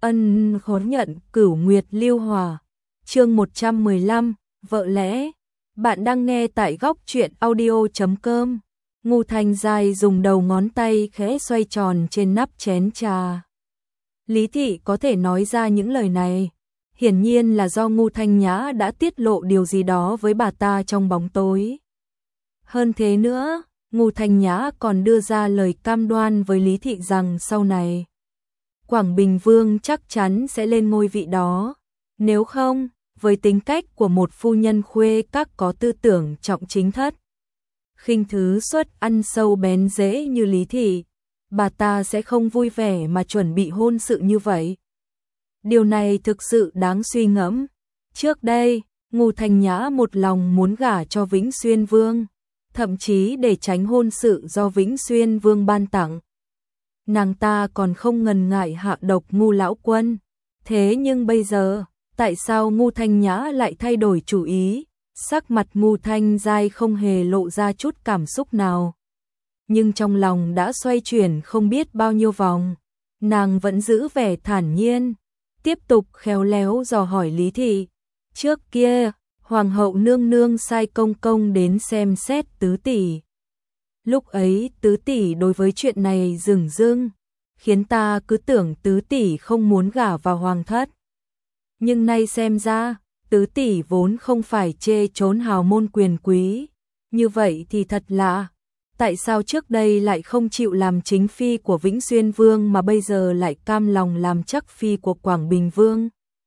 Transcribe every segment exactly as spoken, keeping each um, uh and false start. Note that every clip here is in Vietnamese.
Ân hối nhận Cửu Nguyệt Lưu Hòa. Chương một trăm mười lăm, vợ lẽ. Bạn đang nghe tại góc truyện audio chấm com. Ngô Thanh Giai dùng đầu ngón tay khẽ xoay tròn trên nắp chén trà. Lý thị có thể nói ra những lời này, hiển nhiên là do Ngô Thanh Nhã đã tiết lộ điều gì đó với bà ta trong bóng tối. Hơn thế nữa, Ngô Thanh Nhã còn đưa ra lời cam đoan với Lý thị rằng sau này Quảng Bình Vương chắc chắn sẽ lên ngôi vị đó. Nếu không, với tính cách của một phu nhân khuê các có tư tưởng trọng chính thất, khinh thứ xuất ăn sâu bén rễ như Lý thị, bà ta sẽ không vui vẻ mà chuẩn bị hôn sự như vậy. Điều này thực sự đáng suy ngẫm. Trước đây, Ngô Thanh Nhã một lòng muốn gả cho Vĩnh Xuyên Vương, thậm chí để tránh hôn sự do Vĩnh Xuyên Vương ban tặng. Nàng ta còn không ngần ngại hạ độc Ngô lão quân. Thế nhưng bây giờ, tại sao Ngô Thanh Nhã lại thay đổi chủ ý? Sắc mặt Ngô Thanh Giai không hề lộ ra chút cảm xúc nào, nhưng trong lòng đã xoay chuyển không biết bao nhiêu vòng. Nàng vẫn giữ vẻ thản nhiên, tiếp tục khéo léo dò hỏi Lý thị. Trước kia, Hoàng hậu nương nương sai công công đến xem xét tứ tỷ. Lúc ấy tứ tỷ đối với chuyện này dửng dưng, khiến ta cứ tưởng tứ tỷ không muốn gả vào hoàng thất. Nhưng nay xem ra, tứ tỷ vốn không phải chê trốn hào môn quyền quý. Như vậy thì thật lạ, tại sao trước đây lại không chịu làm chính phi của Vĩnh Xuyên Vương mà bây giờ lại cam lòng làm chắc phi của Quảng Bình Vương?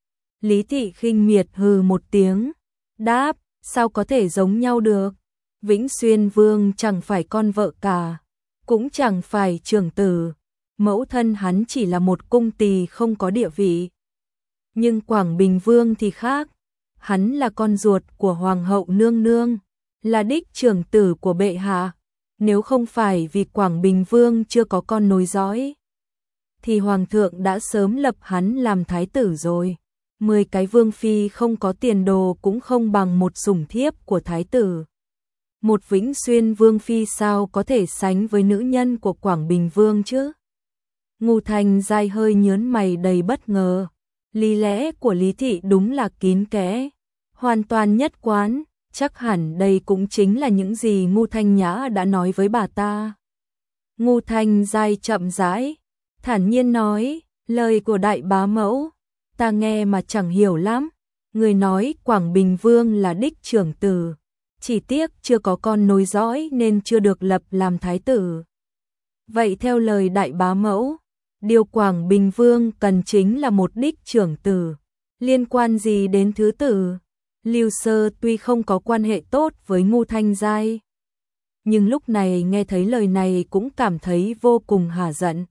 Lý thị khinh miệt hừ một tiếng, đáp, sao có thể giống nhau được? Vĩnh Xuyên Vương chẳng phải con vợ cả, cũng chẳng phải trưởng tử, mẫu thân hắn chỉ là một cung tỳ không có địa vị. Nhưng Quảng Bình Vương thì khác, hắn là con ruột của Hoàng hậu nương nương, là đích trưởng tử của bệ hạ. Nếu không phải vì Quảng Bình Vương chưa có con nối dõi, thì Hoàng thượng đã sớm lập hắn làm thái tử rồi. Mười cái vương phi không có tiền đồ cũng không bằng một sủng thiếp của thái tử. Một Vĩnh Xuyên Vương phi sao có thể sánh với nữ nhân của Quảng Bình Vương chứ? Ngô Thanh Giai hơi nhớn mày đầy bất ngờ. Lý lẽ của Lý thị đúng là kín kẽ, hoàn toàn nhất quán, chắc hẳn đây cũng chính là những gì Ngô Thanh Nhã đã nói với bà ta. Ngô Thanh Giai chậm rãi, thản nhiên nói, lời của đại bá mẫu, ta nghe mà chẳng hiểu lắm. Người nói Quảng Bình Vương là đích trưởng tử, chỉ tiếc chưa có con nối dõi nên chưa được lập làm thái tử. Vậy theo lời đại bá mẫu, điều Quảng Bình Vương cần chính là một đích trưởng tử, liên quan gì đến thứ tử? Lưu Sơ tuy không có quan hệ tốt với Ngô Thanh Giai, nhưng lúc này nghe thấy lời này cũng cảm thấy vô cùng hả giận.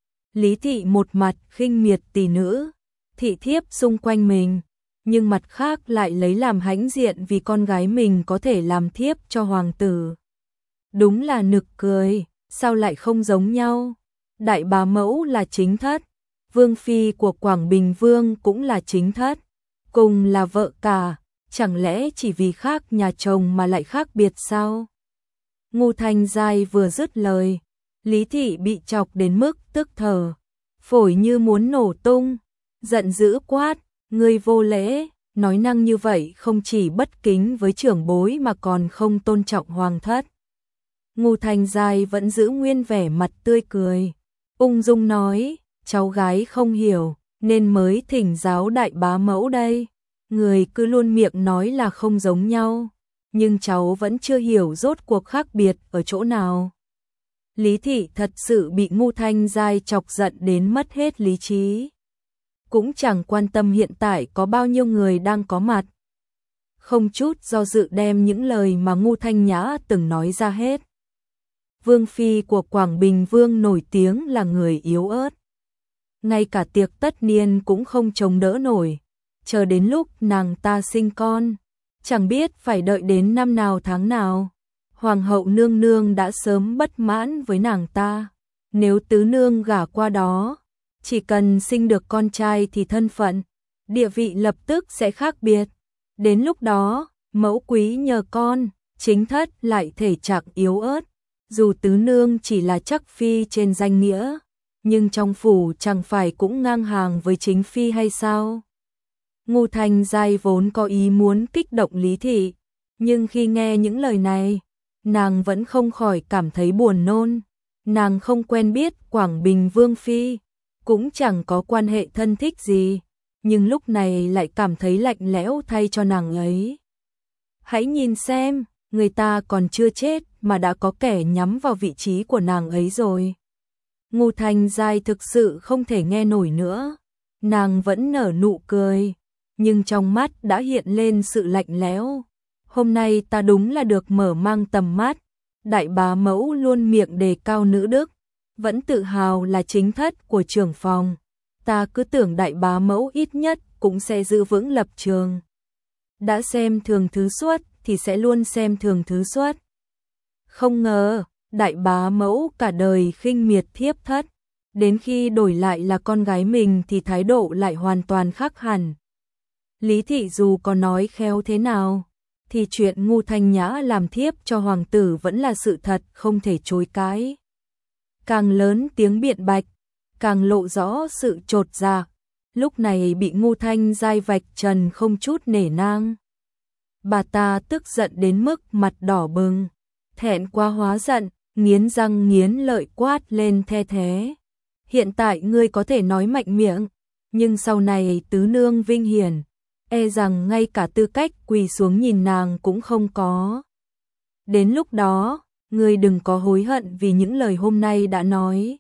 Lý thị một mặt khinh miệt tỷ nữ, thị thiếp xung quanh mình, nhưng mặt khác lại lấy làm hãnh diện vì con gái mình có thể làm thiếp cho hoàng tử. Đúng là nực cười, sao lại không giống nhau? Đại bá mẫu là chính thất, vương phi của Quảng Bình Vương cũng là chính thất, cùng là vợ cả, chẳng lẽ chỉ vì khác nhà chồng mà lại khác biệt sao? Ngô Thanh Giai vừa dứt lời, Lý thị bị chọc đến mức tức thở, phổi như muốn nổ tung, giận dữ quát, ngươi vô lễ, nói năng như vậy không chỉ bất kính với trưởng bối mà còn không tôn trọng hoàng thất. Ngô Thanh Giai vẫn giữ nguyên vẻ mặt tươi cười, ung dung nói, cháu gái không hiểu, nên mới thỉnh giáo đại bá mẫu đây. Người cứ luôn miệng nói là không giống nhau, nhưng cháu vẫn chưa hiểu rốt cuộc khác biệt ở chỗ nào. Lý thị thật sự bị Ngô Thanh Giai chọc giận đến mất hết lý trí, cũng chẳng quan tâm hiện tại có bao nhiêu người đang có mặt. Không chút do dự đem những lời mà Ngô Thanh Nhã từng nói ra hết. Vương phi của Quảng Bình Vương nổi tiếng là người yếu ớt, ngay cả tiệc tất niên cũng không chống đỡ nổi. Chờ đến lúc nàng ta sinh con, chẳng biết phải đợi đến năm nào tháng nào. Hoàng hậu nương nương đã sớm bất mãn với nàng ta. Nếu tứ nương gả qua đó, chỉ cần sinh được con trai thì thân phận, địa vị lập tức sẽ khác biệt. Đến lúc đó, mẫu quý nhờ con, chính thất lại thể trạng yếu ớt. Dù tứ nương chỉ là chắc phi trên danh nghĩa, nhưng trong phủ chẳng phải cũng ngang hàng với chính phi hay sao? Ngô Thanh Giai vốn có ý muốn kích động Lý Thị, nhưng khi nghe những lời này, nàng vẫn không khỏi cảm thấy buồn nôn. Nàng không quen biết Quảng Bình Vương Phi, cũng chẳng có quan hệ thân thích gì, nhưng lúc này lại cảm thấy lạnh lẽo thay cho nàng ấy. Hãy nhìn xem, người ta còn chưa chết mà đã có kẻ nhắm vào vị trí của nàng ấy rồi. Ngô Thanh Giai thực sự không thể nghe nổi nữa, nàng vẫn nở nụ cười, nhưng trong mắt đã hiện lên sự lạnh lẽo. Hôm nay ta đúng là được mở mang tầm mắt, đại bá mẫu luôn miệng đề cao nữ đức, vẫn tự hào là chính thất của trưởng phòng. Ta cứ tưởng đại bá mẫu ít nhất cũng sẽ giữ vững lập trường. Đã xem thường Thứ Xuất thì sẽ luôn xem thường Thứ Xuất. Không ngờ, đại bá mẫu cả đời khinh miệt thiếp thất, đến khi đổi lại là con gái mình thì thái độ lại hoàn toàn khác hẳn. Lý Thị dù có nói khéo thế nào, thì chuyện Ngô Thanh Nhã làm thiếp cho hoàng tử vẫn là sự thật không thể chối cãi. Càng lớn tiếng biện bạch, càng lộ rõ sự chột dạ. Lúc này bị Ngô Thanh Giai vạch trần không chút nể nang. Bà ta tức giận đến mức mặt đỏ bừng, thẹn quá hóa giận, nghiến răng nghiến lợi quát lên the thế. Hiện tại ngươi có thể nói mạnh miệng, nhưng sau này tứ nương vinh hiển, e rằng ngay cả tư cách quỳ xuống nhìn nàng cũng không có. Đến lúc đó, ngươi đừng có hối hận vì những lời hôm nay đã nói.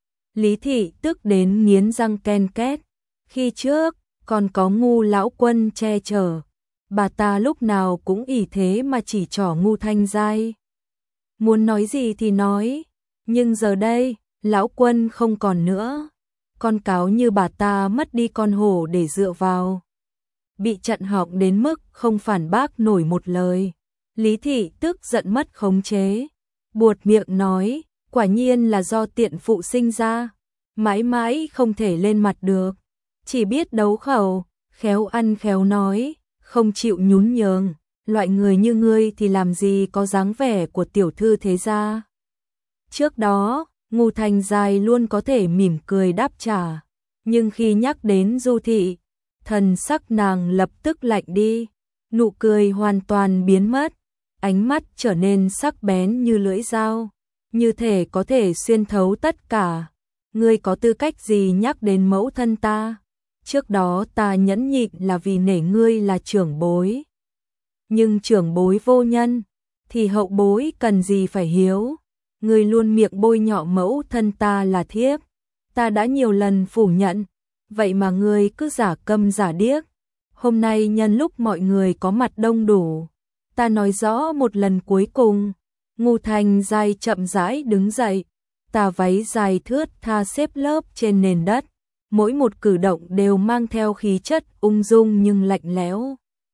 Lý Thị tức đến nghiến răng ken két, khi trước còn có Ngô lão quân che chở, bà ta lúc nào cũng ỷ thế mà chỉ trỏ Ngô Thanh Giai. Muốn nói gì thì nói, nhưng giờ đây, lão quân không còn nữa, con cáo như bà ta mất đi con hổ để dựa vào. Bị chặn họng đến mức không phản bác nổi một lời. Lý Thị tức giận mất khống chế, buột miệng nói, quả nhiên là do tiện phụ sinh ra, mãi mãi không thể lên mặt được, chỉ biết đấu khẩu, khéo ăn khéo nói, không chịu nhún nhường, loại người như ngươi thì làm gì có dáng vẻ của tiểu thư thế gia. Trước đó, Ngô Thanh Giai luôn có thể mỉm cười đáp trả, nhưng khi nhắc đến Du Thị, thần sắc nàng lập tức lạnh đi, nụ cười hoàn toàn biến mất, ánh mắt trở nên sắc bén như lưỡi dao, như thể có thể xuyên thấu tất cả. Ngươi có tư cách gì nhắc đến mẫu thân ta? Trước đó ta nhẫn nhịn là vì nể ngươi là trưởng bối. Nhưng trưởng bối vô nhân, thì hậu bối cần gì phải hiếu? Ngươi luôn miệng bôi nhọ mẫu thân ta là thiếp. Ta đã nhiều lần phủ nhận, vậy mà ngươi cứ giả câm giả điếc. Hôm nay nhân lúc mọi người có mặt đông đủ, ta nói rõ một lần cuối cùng. Ngô Thanh Giai chậm rãi đứng dậy, tà váy dài thướt tha xếp lớp trên nền đất, mỗi một cử động đều mang theo khí chất ung dung nhưng lạnh lẽo.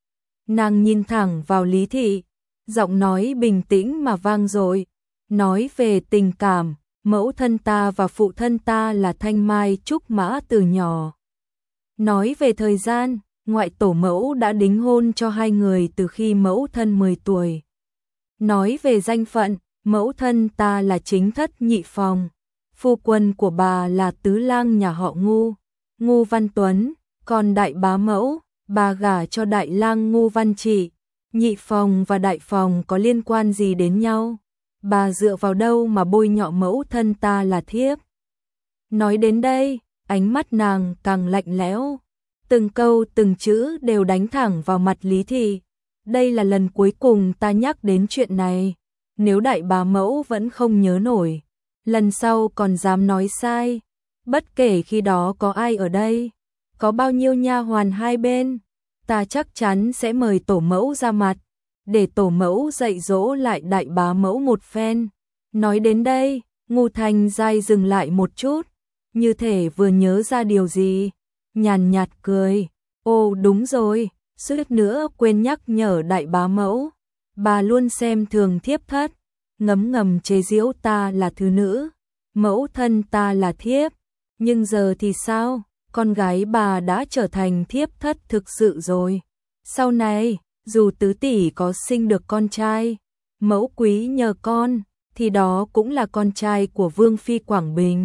Nàng nhìn thẳng vào Lý Thị, giọng nói bình tĩnh mà vang dội, nói về tình cảm, mẫu thân ta và phụ thân ta là thanh mai trúc mã từ nhỏ. Nói về thời gian, ngoại tổ mẫu đã đính hôn cho hai người từ khi mẫu thân mười tuổi. Nói về danh phận, mẫu thân ta là chính thất nhị phòng, phu quân của bà là tứ lang nhà họ Ngô, Ngô Văn Tuấn, còn đại bá mẫu, bà gả cho đại lang Ngô Văn Trị. Nhị phòng và đại phòng có liên quan gì đến nhau? Bà dựa vào đâu mà bôi nhọ mẫu thân ta là thiếp? Nói đến đây, ánh mắt nàng càng lạnh lẽo, từng câu từng chữ đều đánh thẳng vào mặt Lý Thị. Đây là lần cuối cùng ta nhắc đến chuyện này, nếu đại bá mẫu vẫn không nhớ nổi, lần sau còn dám nói sai, bất kể khi đó có ai ở đây, có bao nhiêu nha hoàn hai bên, ta chắc chắn sẽ mời tổ mẫu ra mặt, để tổ mẫu dạy dỗ lại đại bá mẫu một phen. Nói đến đây, Ngô Thanh Giai dừng lại một chút, như thể vừa nhớ ra điều gì, nhàn nhạt cười, ô đúng rồi, suýt nữa quên nhắc nhở đại bá mẫu, bà luôn xem thường thiếp thất, ngấm ngầm chế giễu ta là thứ nữ, mẫu thân ta là thiếp, nhưng giờ thì sao, con gái bà đã trở thành thiếp thất thực sự rồi. Sau này, dù tứ tỷ có sinh được con trai, mẫu quý nhờ con, thì đó cũng là con trai của Vương Phi Quảng Bình.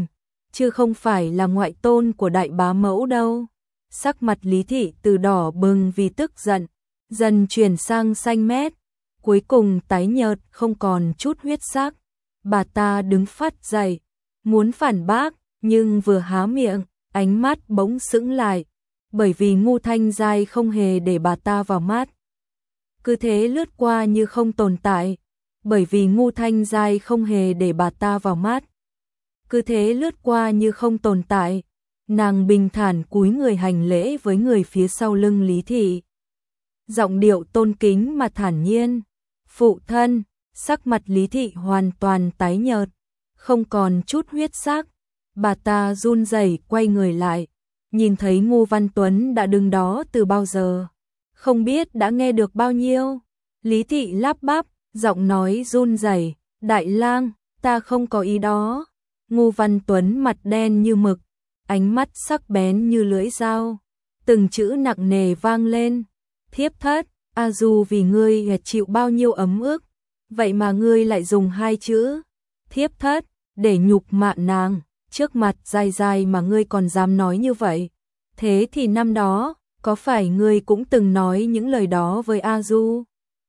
chứ không phải là ngoại tôn của đại bá mẫu đâu. Sắc mặt Lý Thị từ đỏ bừng vì tức giận, dần chuyển sang xanh mét, cuối cùng tái nhợt không còn chút huyết sắc. Bà ta đứng phát dậy, muốn phản bác, nhưng vừa há miệng, ánh mắt bỗng sững lại, bởi vì Ngô Thanh Giai không hề để bà ta vào mắt. Cứ thế lướt qua như không tồn tại, bởi vì Ngô Thanh Giai không hề để bà ta vào mắt. Cứ thế lướt qua như không tồn tại, nàng bình thản cúi người hành lễ với người phía sau lưng Lý Thị. Giọng điệu tôn kính mà thản nhiên. Phụ thân, sắc mặt Lý Thị hoàn toàn tái nhợt, không còn chút huyết sắc. Bà ta run rẩy quay người lại, nhìn thấy Ngô Văn Tuấn đã đứng đó từ bao giờ. Không biết đã nghe được bao nhiêu. Lý Thị lắp bắp, giọng nói run rẩy, đại lang, ta không có ý đó. Ngô Văn Tuấn mặt đen như mực, ánh mắt sắc bén như lưỡi dao, từng chữ nặng nề vang lên. Thiếp thất, a dù vì ngươi chịu bao nhiêu ấm ức, vậy mà ngươi lại dùng hai chữ thiếp thất để nhục mạ nàng, trước mặt Giai Giai mà ngươi còn dám nói như vậy. Thế thì năm đó, có phải ngươi cũng từng nói những lời đó với A Du?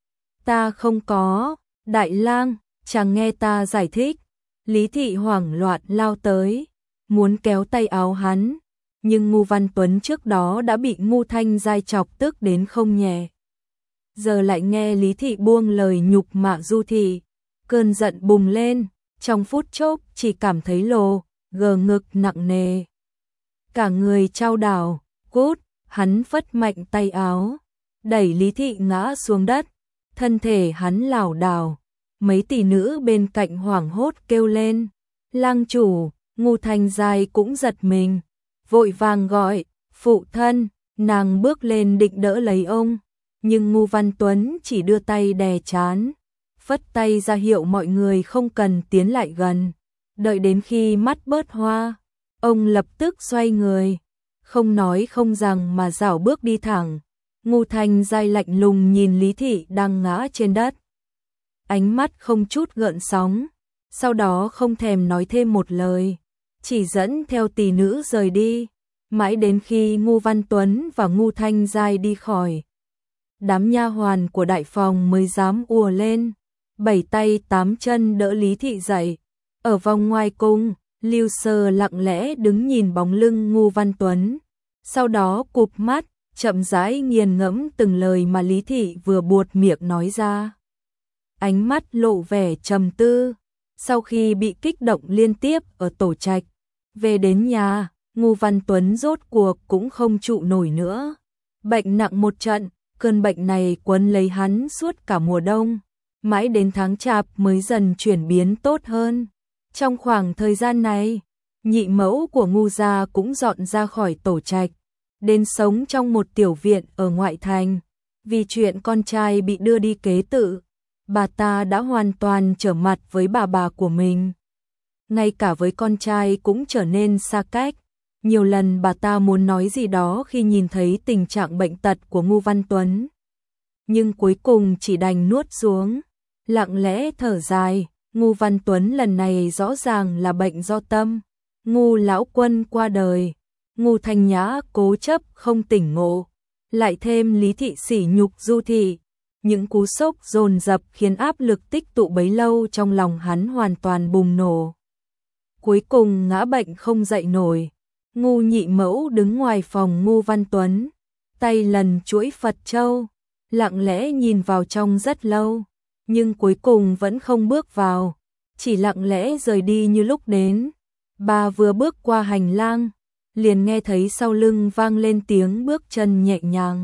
Ta không có, đại lang, chẳng nghe ta giải thích. Lý Thị hoảng loạn lao tới, muốn kéo tay áo hắn, nhưng Ngô Văn Tuấn trước đó đã bị Ngô Thanh Giai chọc tức đến không nhẹ. Giờ lại nghe Lý Thị buông lời nhục mạ Du Thị, cơn giận bùng lên, trong phút chốc chỉ cảm thấy lồ, gờ ngực nặng nề. Cả người chao đảo, cút, hắn phất mạnh tay áo, đẩy Lý Thị ngã xuống đất, thân thể hắn lảo đảo. Mấy tỷ nữ bên cạnh hoảng hốt kêu lên, lang chủ. Ngô Thanh Giai cũng giật mình, vội vàng gọi, phụ thân. Nàng bước lên định đỡ lấy ông, nhưng Ngô Văn Tuấn chỉ đưa tay đè trán, phất tay ra hiệu mọi người không cần tiến lại gần. Đợi đến khi mắt bớt hoa, ông lập tức xoay người, không nói không rằng mà rảo bước đi thẳng. Ngô Thanh Giai lạnh lùng nhìn Lý Thị đang ngã trên đất, ánh mắt không chút gợn sóng, sau đó không thèm nói thêm một lời, chỉ dẫn theo tỷ nữ rời đi, mãi đến khi Ngô Văn Tuấn và Ngô Thanh Giai đi khỏi. Đám nha hoàn của đại phòng mới dám ùa lên, bảy tay tám chân đỡ Lý Thị dậy. Ở vòng ngoài cung, Lưu Sơ lặng lẽ đứng nhìn bóng lưng Ngô Văn Tuấn, sau đó cụp mắt, chậm rãi nghiền ngẫm từng lời mà Lý Thị vừa buột miệng nói ra. Ánh mắt lộ vẻ trầm tư. Sau khi bị kích động liên tiếp ở tổ trạch, về đến nhà, Ngô Văn Tuấn rốt cuộc cũng không trụ nổi nữa. Bệnh nặng một trận, cơn bệnh này quấn lấy hắn suốt cả mùa đông, mãi đến tháng Chạp mới dần chuyển biến tốt hơn. Trong khoảng thời gian này, nhị mẫu của Ngô gia cũng dọn ra khỏi tổ trạch, đến sống trong một tiểu viện ở ngoại thành. Vì chuyện con trai bị đưa đi kế tự, bà ta đã hoàn toàn trở mặt với bà bà của mình. Ngay cả với con trai cũng trở nên xa cách. Nhiều lần bà ta muốn nói gì đó khi nhìn thấy tình trạng bệnh tật của Ngô Văn Tuấn, nhưng cuối cùng chỉ đành nuốt xuống, lặng lẽ thở dài. Ngô Văn Tuấn lần này rõ ràng là bệnh do tâm. Ngô lão quân qua đời, Ngô Thanh Nhã cố chấp không tỉnh ngộ, lại thêm Lý Thị sỉ nhục Du Thị. Những cú sốc dồn dập khiến áp lực tích tụ bấy lâu trong lòng hắn hoàn toàn bùng nổ. Cuối cùng ngã bệnh không dậy nổi. Ngô nhị mẫu đứng ngoài phòng Ngô Văn Tuấn, tay lần chuỗi Phật châu, lặng lẽ nhìn vào trong rất lâu, nhưng cuối cùng vẫn không bước vào, chỉ lặng lẽ rời đi như lúc đến. Bà vừa bước qua hành lang, liền nghe thấy sau lưng vang lên tiếng bước chân nhẹ nhàng,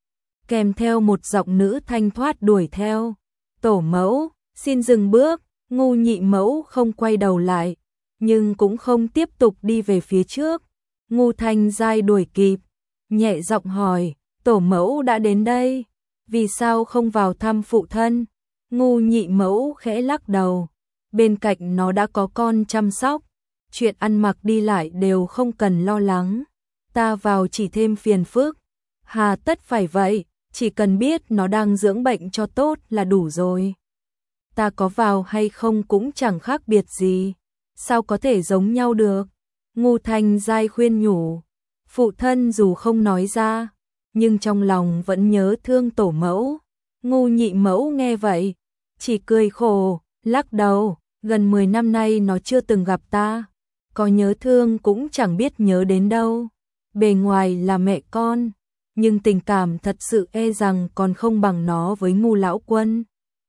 kèm theo một giọng nữ thanh thoát đuổi theo. Tổ mẫu, xin dừng bước. Ngô nhị mẫu không quay đầu lại, nhưng cũng không tiếp tục đi về phía trước. Ngô Thanh Giai đuổi kịp, nhẹ giọng hỏi, tổ mẫu đã đến đây, vì sao không vào thăm phụ thân? Ngô nhị mẫu khẽ lắc đầu, bên cạnh nó đã có con chăm sóc, chuyện ăn mặc đi lại đều không cần lo lắng, ta vào chỉ thêm phiền phức. Hà tất phải vậy, chỉ cần biết nó đang dưỡng bệnh cho tốt là đủ rồi. Ta có vào hay không cũng chẳng khác biệt gì, sao có thể giống nhau được? Ngu Thanh Giai khuyên nhủ. Phụ thân dù không nói ra, nhưng trong lòng vẫn nhớ thương tổ mẫu. Ngu nhị mẫu nghe vậy, chỉ cười khổ, lắc đầu, gần mười năm nay nó chưa từng gặp ta, có nhớ thương cũng chẳng biết nhớ đến đâu. Bề ngoài là mẹ con, nhưng tình cảm thật sự e rằng còn không bằng nó với Ngu lão quân.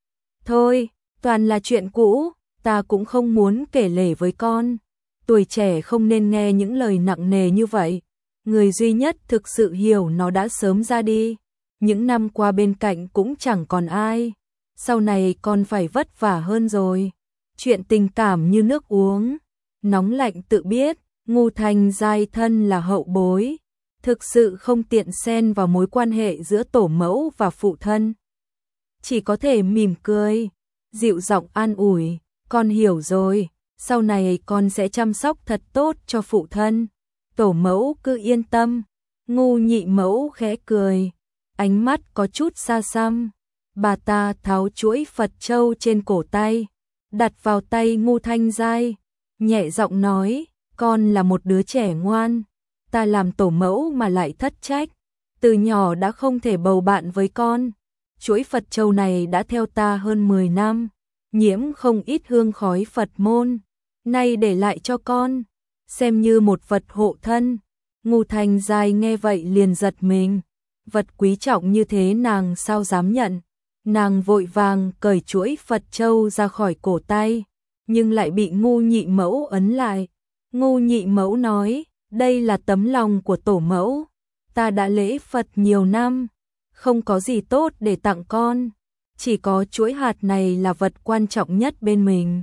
Thôi, toàn là chuyện cũ, ta cũng không muốn kể lể với con. Tuổi trẻ không nên nghe những lời nặng nề như vậy. Người duy nhất thực sự hiểu nó đã sớm ra đi. Những năm qua bên cạnh cũng chẳng còn ai. Sau này con phải vất vả hơn rồi. Chuyện tình cảm như nước uống, nóng lạnh tự biết. Ngu Thanh Giai thân là hậu bối, thực sự không tiện xen vào mối quan hệ giữa tổ mẫu và phụ thân. Chỉ có thể mỉm cười, dịu giọng an ủi, con hiểu rồi, sau này con sẽ chăm sóc thật tốt cho phụ thân. Tổ mẫu cứ yên tâm. Ngu nhị mẫu khẽ cười, ánh mắt có chút xa xăm. Bà ta tháo chuỗi Phật châu trên cổ tay, đặt vào tay Ngu Thanh Giai, nhẹ giọng nói, con là một đứa trẻ ngoan, ta làm tổ mẫu mà lại thất trách, từ nhỏ đã không thể bầu bạn với con. Chuỗi Phật châu này đã theo ta hơn mười năm, nhiễm không ít hương khói Phật môn, nay để lại cho con, xem như một vật hộ thân. Ngu Thanh Giai nghe vậy liền giật mình, vật quý trọng như thế nàng sao dám nhận. Nàng vội vàng cởi chuỗi Phật châu ra khỏi cổ tay, nhưng lại bị Ngu nhị mẫu ấn lại. Ngu nhị mẫu nói, đây là tấm lòng của tổ mẫu, ta đã lễ Phật nhiều năm, không có gì tốt để tặng con, chỉ có chuỗi hạt này là vật quan trọng nhất bên mình.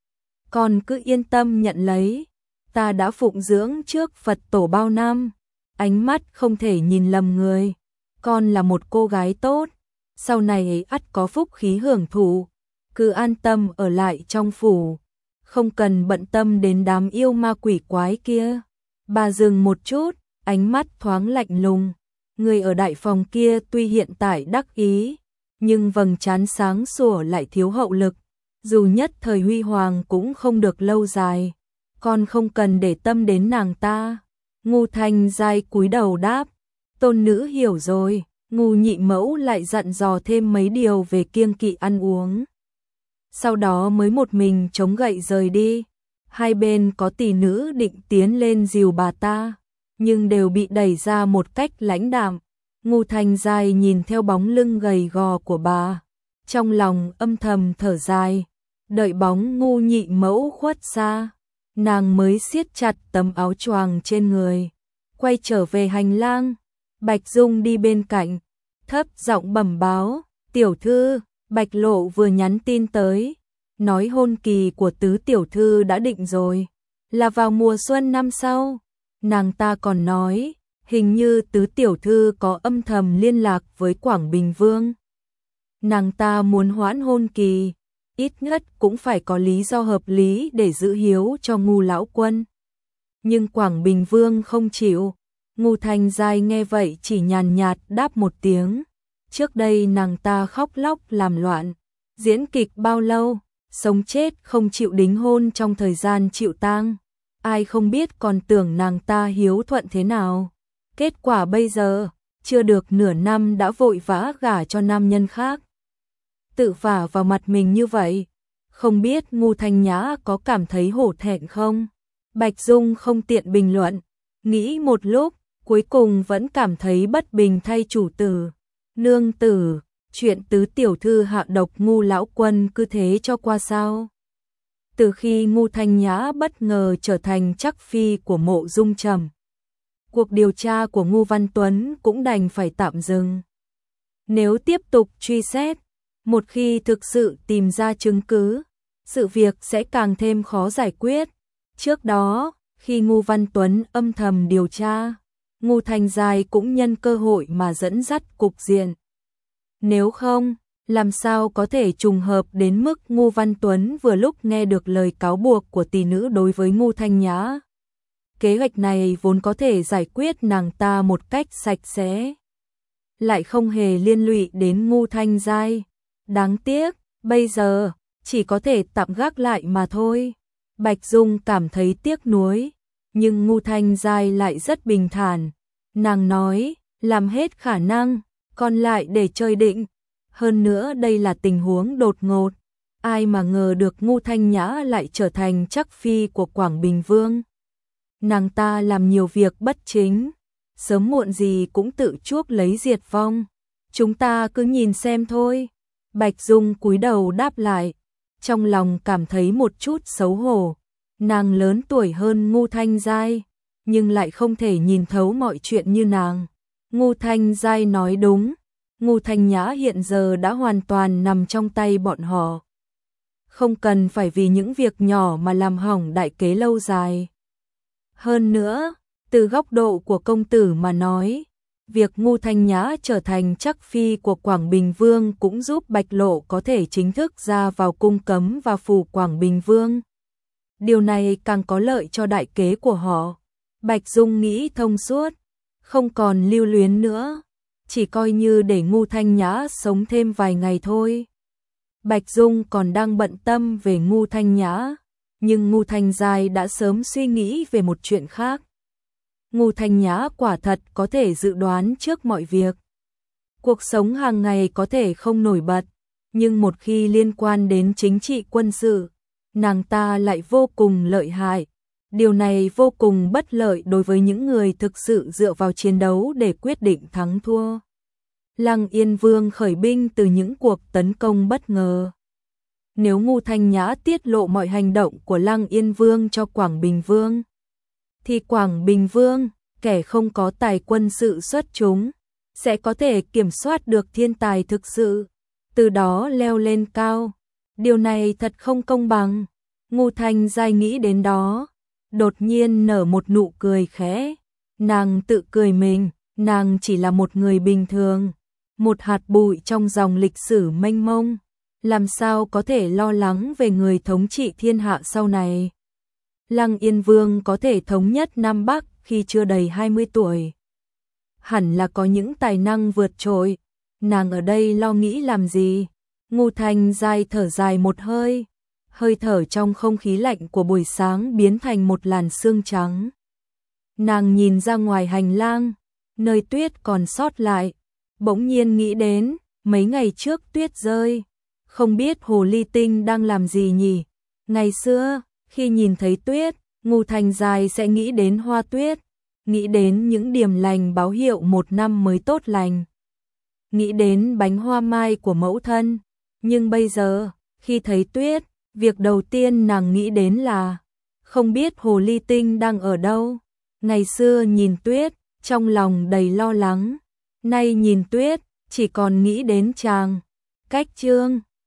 Con cứ yên tâm nhận lấy, ta đã phụng dưỡng trước Phật tổ bao năm, ánh mắt không thể nhìn lầm người, con là một cô gái tốt, sau này ắt có phúc khí hưởng thụ, cứ an tâm ở lại trong phủ, không cần bận tâm đến đám yêu ma quỷ quái kia. Bà dừng một chút, ánh mắt thoáng lạnh lùng, người ở đại phòng kia tuy hiện tại đắc ý, nhưng vầng trán sáng sủa lại thiếu hậu lực, dù nhất thời huy hoàng cũng không được lâu dài, con không cần để tâm đến nàng ta. Ngu Thanh Giai cúi đầu đáp, tôn nữ hiểu rồi. Ngu nhị mẫu lại dặn dò thêm mấy điều về kiêng kỵ ăn uống. Sau đó mới một mình chống gậy rời đi. Hai bên có tỷ nữ định tiến lên dìu bà ta, nhưng đều bị đẩy ra một cách lãnh đạm. Ngu Thanh Giai nhìn theo bóng lưng gầy gò của bà, trong lòng âm thầm thở dài. Đợi bóng Ngu nhị mẫu khuất xa, nàng mới siết chặt tấm áo choàng trên người, quay trở về hành lang. Bạch Dung đi bên cạnh, thấp giọng bẩm báo, tiểu thư, Bạch Lộ vừa nhắn tin tới, nói hôn kỳ của tứ tiểu thư đã định rồi, là vào mùa xuân năm sau. Nàng ta còn nói, hình như tứ tiểu thư có âm thầm liên lạc với Quảng Bình Vương. Nàng ta muốn hoãn hôn kỳ, ít nhất cũng phải có lý do hợp lý để giữ hiếu cho Ngu lão quân. Nhưng Quảng Bình Vương không chịu. Ngu Thanh Giai nghe vậy chỉ nhàn nhạt đáp một tiếng. Trước đây nàng ta khóc lóc làm loạn, diễn kịch bao lâu, sống chết không chịu đính hôn trong thời gian chịu tang. Ai không biết còn tưởng nàng ta hiếu thuận thế nào. Kết quả bây giờ, chưa được nửa năm đã vội vã gả cho nam nhân khác. Tự vả vào mặt mình như vậy, không biết Ngu Thanh Nhã có cảm thấy hổ thẹn không? Bạch Dung không tiện bình luận, nghĩ một lúc, cuối cùng vẫn cảm thấy bất bình thay chủ tử. Nương tử, chuyện tứ tiểu thư hạ độc Ngu lão quân cứ thế cho qua sao? Từ khi Ngu Thanh Nhã bất ngờ trở thành chắc phi của Mộ Dung Trầm, cuộc điều tra của Ngu Văn Tuấn cũng đành phải tạm dừng. Nếu tiếp tục truy xét, một khi thực sự tìm ra chứng cứ, sự việc sẽ càng thêm khó giải quyết. Trước đó, khi Ngu Văn Tuấn âm thầm điều tra, Ngu Thanh Giai cũng nhân cơ hội mà dẫn dắt cục diện. Nếu không, làm sao có thể trùng hợp đến mức Ngu Văn Tuấn vừa lúc nghe được lời cáo buộc của tỷ nữ đối với Ngu Thanh Nhã. Kế hoạch này vốn có thể giải quyết nàng ta một cách sạch sẽ, lại không hề liên lụy đến Ngu Thanh Giai. Đáng tiếc, bây giờ, chỉ có thể tạm gác lại mà thôi. Bạch Dung cảm thấy tiếc nuối, nhưng Ngô Thanh Giai lại rất bình thản. Nàng nói, làm hết khả năng, còn lại để trời định. Hơn nữa đây là tình huống đột ngột. Ai mà ngờ được Ngô Thanh Nhã lại trở thành chắc phi của Quảng Bình Vương. Nàng ta làm nhiều việc bất chính, sớm muộn gì cũng tự chuốc lấy diệt vong. Chúng ta cứ nhìn xem thôi. Bạch Dung cúi đầu đáp lại, trong lòng cảm thấy một chút xấu hổ. Nàng lớn tuổi hơn Ngô Thanh Giai, nhưng lại không thể nhìn thấu mọi chuyện như nàng. Ngô Thanh Giai nói đúng, Ngô Thanh Nhã hiện giờ đã hoàn toàn nằm trong tay bọn họ. Không cần phải vì những việc nhỏ mà làm hỏng đại kế lâu dài. Hơn nữa, từ góc độ của công tử mà nói, việc Ngô Thanh Nhã trở thành chắc phi của Quảng Bình Vương cũng giúp Bạch Lộ có thể chính thức ra vào cung cấm và phủ Quảng Bình Vương. Điều này càng có lợi cho đại kế của họ. Bạch Dung nghĩ thông suốt, không còn lưu luyến nữa, chỉ coi như để Ngô Thanh Nhã sống thêm vài ngày thôi. Bạch Dung còn đang bận tâm về Ngô Thanh Nhã, nhưng Ngô Thanh Giai đã sớm suy nghĩ về một chuyện khác. Ngô Thanh Nhã quả thật có thể dự đoán trước mọi việc. Cuộc sống hàng ngày có thể không nổi bật, nhưng một khi liên quan đến chính trị quân sự, nàng ta lại vô cùng lợi hại. Điều này vô cùng bất lợi đối với những người thực sự dựa vào chiến đấu để quyết định thắng thua. Lăng Yên Vương khởi binh từ những cuộc tấn công bất ngờ. Nếu Ngô Thanh Nhã tiết lộ mọi hành động của Lăng Yên Vương cho Quảng Bình Vương, thì Quảng Bình Vương, kẻ không có tài quân sự xuất chúng, sẽ có thể kiểm soát được thiên tài thực sự, từ đó leo lên cao. Điều này thật không công bằng. Ngô Thanh Giai nghĩ đến đó, đột nhiên nở một nụ cười khẽ. Nàng tự cười mình, nàng chỉ là một người bình thường, một hạt bụi trong dòng lịch sử mênh mông, làm sao có thể lo lắng về người thống trị thiên hạ sau này. Lăng Yên Vương có thể thống nhất Nam Bắc khi chưa đầy hai mươi tuổi. Hẳn là có những tài năng vượt trội, nàng ở đây lo nghĩ làm gì? Ngô Thanh Giai thở dài một hơi, hơi thở trong không khí lạnh của buổi sáng biến thành một làn sương trắng. Nàng nhìn ra ngoài hành lang, nơi tuyết còn sót lại, bỗng nhiên nghĩ đến, mấy ngày trước tuyết rơi, không biết Hồ Ly Tinh đang làm gì nhỉ? Ngày xưa, khi nhìn thấy tuyết, Ngô Thanh Giai sẽ nghĩ đến hoa tuyết, nghĩ đến những điềm lành báo hiệu một năm mới tốt lành, nghĩ đến bánh hoa mai của mẫu thân. Nhưng bây giờ, khi thấy tuyết, việc đầu tiên nàng nghĩ đến là không biết Hồ Ly Tinh đang ở đâu. Ngày xưa nhìn tuyết, trong lòng đầy lo lắng, nay nhìn tuyết, chỉ còn nghĩ đến chàng. Cách chương